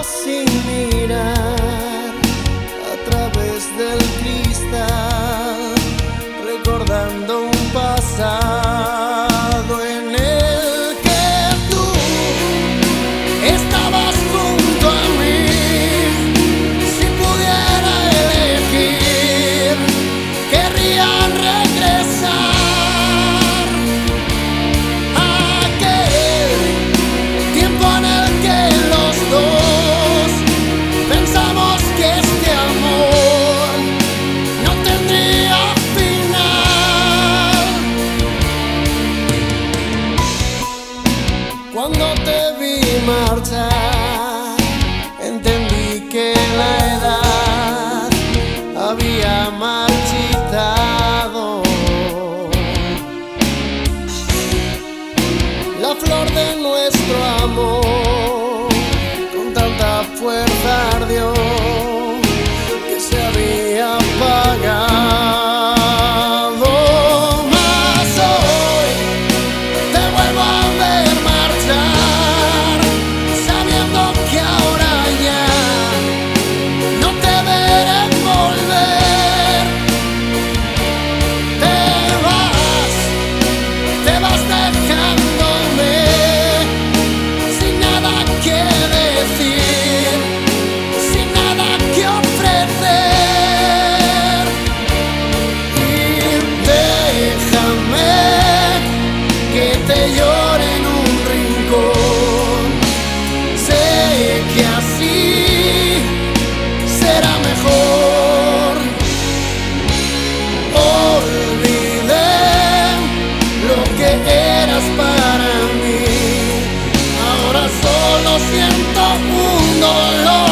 sin mirar a través del cristal, recordando un pasado en el que tú estabas junto a mí. Si pudiera elegir, querría regresar a aquel tiempo en el que los dos pensamos que este amor no tendría final. Cuando te vi marchar, entendí que la edad había marchitado la flor de nuestro amor. Con tanta fuerza ardió que se había apagado. Mas hoy te vuelvo a ver marchar, sabiendo que ahora ya no te veré volver. Te vas dejándome sin nada que decir, sin nada que ofrecer. Y déjame que te llore en un rincón. Sé que así será mejor. Olvidé lo que eras para mí. Ahora solo siento un dolor.